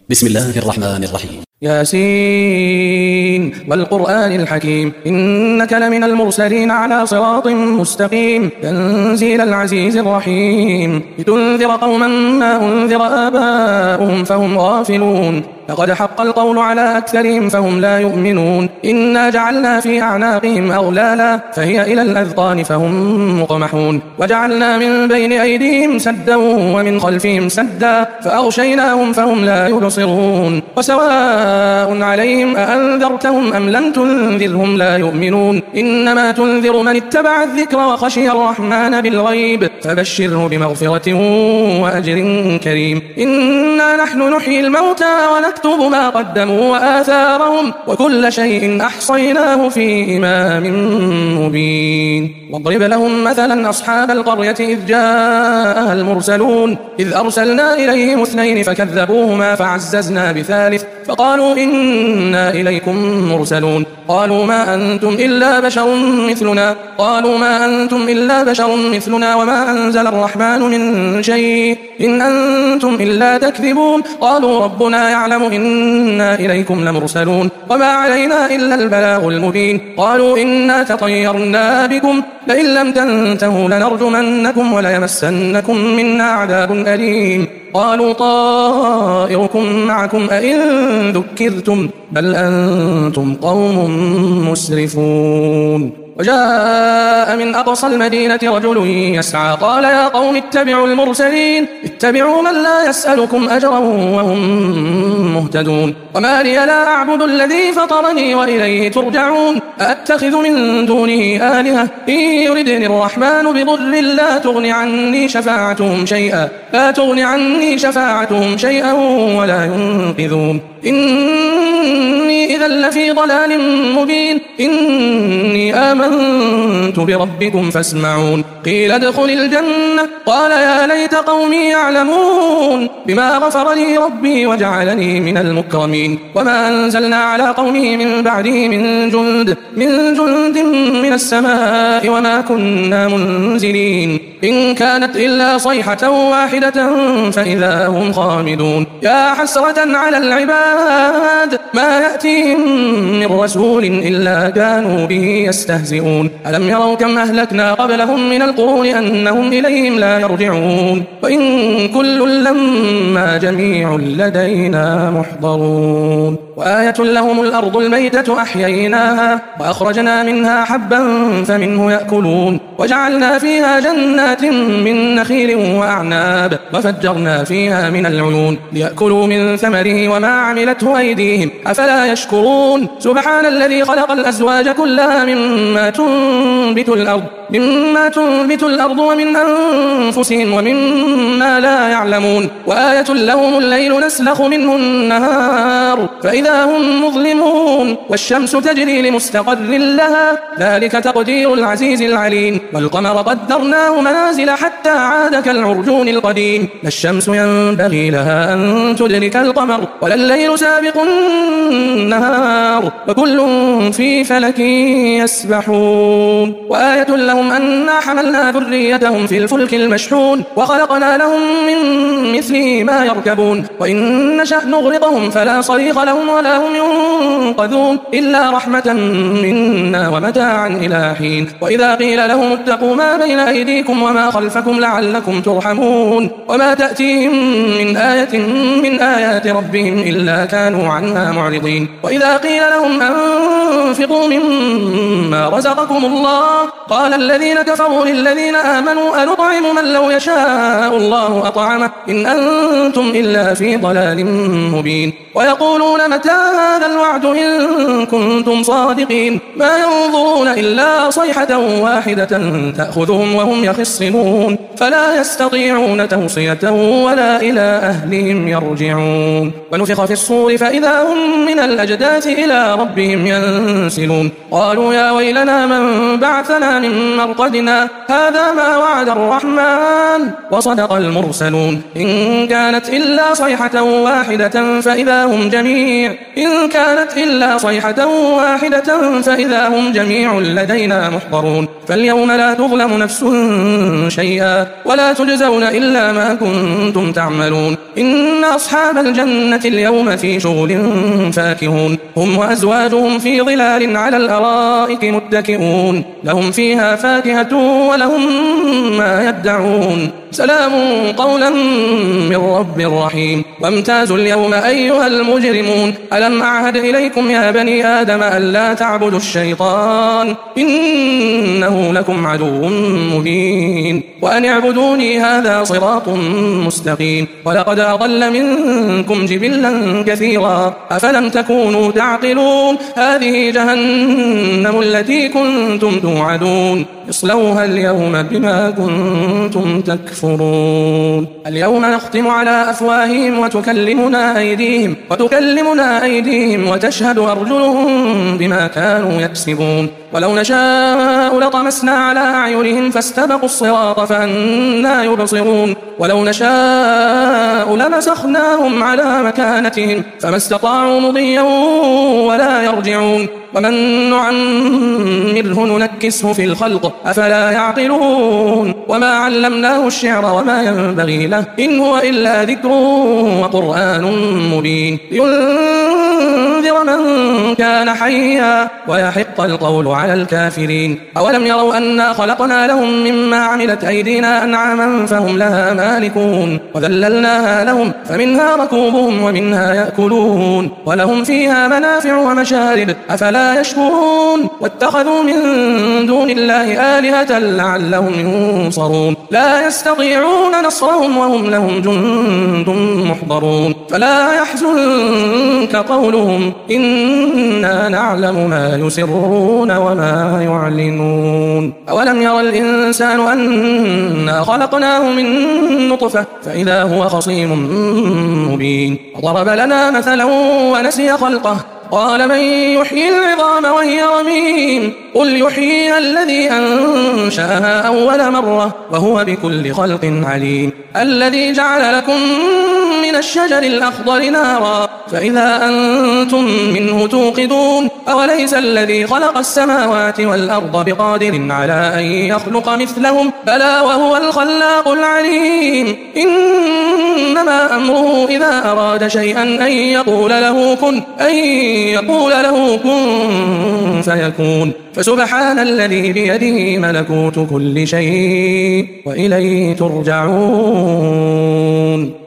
بسم الله الرحمن الرحيم. ياسين والقرآن الحكيم إنك لمن المرسلين على صراط مستقيم تنزيل العزيز الرحيم لتنذر قوما ما أنذر آباؤهم فهم غافلون لقد حق القول على أكثرهم فهم لا يؤمنون إنا جعلنا في أعناقهم أغلالا فهي إلى الأذقان فهم مقمحون وجعلنا من بين أيديهم سدا ومن خلفهم سدا فأغشيناهم فهم لا يبصرون وسواء عليهم أأنذرتهم أم لم تنذرهم لا يؤمنون إنما تنذر من اتبع الذكر وخشي الرحمن بالغيب فبشره بمغفرة وأجر كريم إنا نحن نحيي الموتى ونكتب ما قدموا وآثارهم وكل شيء أحصيناه في إمام مبين واضرب لهم مثلا أصحاب القرية إذ جاءها المرسلون إذ أرسلنا إليهم 2 فكذبوهما فعززنا ب3 فقالوا إنا إليكم مرسلون قالوا ما أنتم إلا بشر مثلنا وما أنزل الرحمن من شيء إن أنتم إلا تكذبون قالوا ربنا يعلم إنا إليكم لمرسلون وما علينا إلا البلاغ المبين قالوا إنا تطيرنا بكم لئن لم تنتهوا لنرجمنكم وليمسنكم منا عذاب أليم قالوا طائركم معكم أئن ذكرتم بل أنتم قوم مسرفون وجاء من أقصى المدينة رجل يسعى قال يا قوم اتبعوا المرسلين اتبعوا من لا يسألكم أجرا وهم مهتدون وما لي لا أعبد الذي فطرني وإليه ترجعون أأتخذ من دونه آلهة إن يردني الرحمن بضر لا تغن عني شفاعتهم شيئا ولا ينقذون إني إذا لفي ضلال مبين إني آمنت بربكم فاسمعون قيل ادخل الجنة قال يا ليت قومي يعلمون بما غفر لي ربي وجعلني من المكرمين وما أنزلنا على قومه من بعده من جند من السماء وما كنا منزلين إن كانت إلا صيحة واحدة فإذا هم خامدون يا حسرة على العباد ما يأتيهم من رسول إلا كانوا به يستهزئون ألم يروا كم أهلكنا قبلهم من القرون أنهم إليهم لا يرجعون وإن كل لما جميع لدينا محضرون وآية لهم الأرض الميتة أحييناها وأخرجنا منها حبا فمنه يأكلون وجعلنا فيها جنات من نخيل وأعناب وفجرنا فيها من العيون ليأكلوا من ثمره وما عملته أيديهم أفلا يشكرون سبحان الذي خلق الأزواج كلها مما تنبت الأرض ومن أنفسهم ومما لا يعلمون وآية لهم الليل نسلخ منه النهار فإذا هم مظلمون والشمس تجري لمستقر لها ذلك تقدير العزيز العليم والقمر قدرناه منازل حتى عاد كالعرجون القديم لا الشمس ينبغي لها أن تدرك القمر ولا الليل سابق النهار وكل في فلك يسبحون وآية لهم أنا حملنا ذريتهم في الفلك المشحون وخلقنا لهم من مثله ما يركبون وإن نشأ نغرقهم فلا صريخ لهم ولا هم ينقذون إلا رحمة منا ومتاعا إلى حين وإذا قيل لهم اتقوا ما بين أيديكم وما خلفكم لعلكم ترحمون وما تأتيهم من آية من آيات ربهم إلا كانوا عنها معرضين وإذا قيل لهم أنفقوا مما رزقكم الله قال الذين كفروا للذين آمنوا أنطعم من لو يشاء الله أطعمه إن أنتم إلا في ضلال مبين ويقولون متى هذا الوعد إن كنتم صادقين ما ينظرون إلا صيحة واحدة تأخذهم وهم يخصمون فلا يستطيعون توصية ولا إلى أهلهم يرجعون ونفخ في الصور فإذا هم من الأجداث إلى ربهم ينسلون قالوا يا ويلنا من بعثنا من مرقدنا هذا ما وعد الرحمن وصدق المرسلون إن كانت إلا صيحة واحدة فإذا هم جميع لدينا محضرون فاليوم لا تظلم نفس شيئا ولا تجزون إلا ما كنتم تعملون إن أصحاب الجنة اليوم في شغل فاكهون هم وأزواجهم في ظلال على الأرائك متكئون لهم فيها فاكهة ولهم ما يدعون سلام قولا من رب رحيم وامتازوا اليوم أيها المجرمون ألم أعهد إليكم يا بني آدم ألا تعبدوا الشيطان إنه لكم عدو مبين وأن اعبدوني هذا صراط مستقيم ولقد أضل منكم جبلا كثيرا أفلم تكونوا تعقلون هذه جهنم التي كنتم توعدون اصلوها اليوم بما كنتم تكفرون اليوم نختم على أفواههم وتكلمنا أيديهم وتشهد أرجلهم بما كانوا يكسبون ولو نشاء لطمسنا على أعينهم فاستبقوا الصراط فأنى يبصرون ولو نشاء لمسخناهم على مكانتهم فما استطاعوا مضيا ولا يرجعون ومن نعمره ننكسه في الخلق أفلا يعقلون وما علمناه الشعر وما ينبغي له إن هو إلا ذكر وقرآن مبين لينذر من كان حيا ويحق القول على الكافرين أولم يروا أنا خلقنا لهم مما عملت أيدينا أنعاما فهم لها مالكون وذللناها لهم فمنها ركوبهم ومنها يأكلون ولهم فيها منافع ومشارب أفلا يشكرون واتخذوا من دون الله آلهة لعلهم ينصرون لا يستطيعون نصرهم وهم لهم جند محضرون فلا يحزنك قولهم إنا نعلم ما يسرون وما يعلنون أولم يرى الإنسان أنا خلقناه من نطفة فإذا هو خصيم مبين وضرب لنا مثلا ونسي خلقه قال من يحيي العظام وهي رميم قل يحييها الذي أنشأها أول مرة وهو بكل خلق عليم الذي جعل لكم من الشجر الأخضر نارا فإذا أنتم منه توقدون أوليس الذي خلق السماوات والأرض بقادر على أن يخلق مثلهم بلى وهو الخلاق العليم إنما أمره إذا أراد شيئا أن يقول له كن فيكون فسبحان الذي بيده ملكوت كل شيء وإليه ترجعون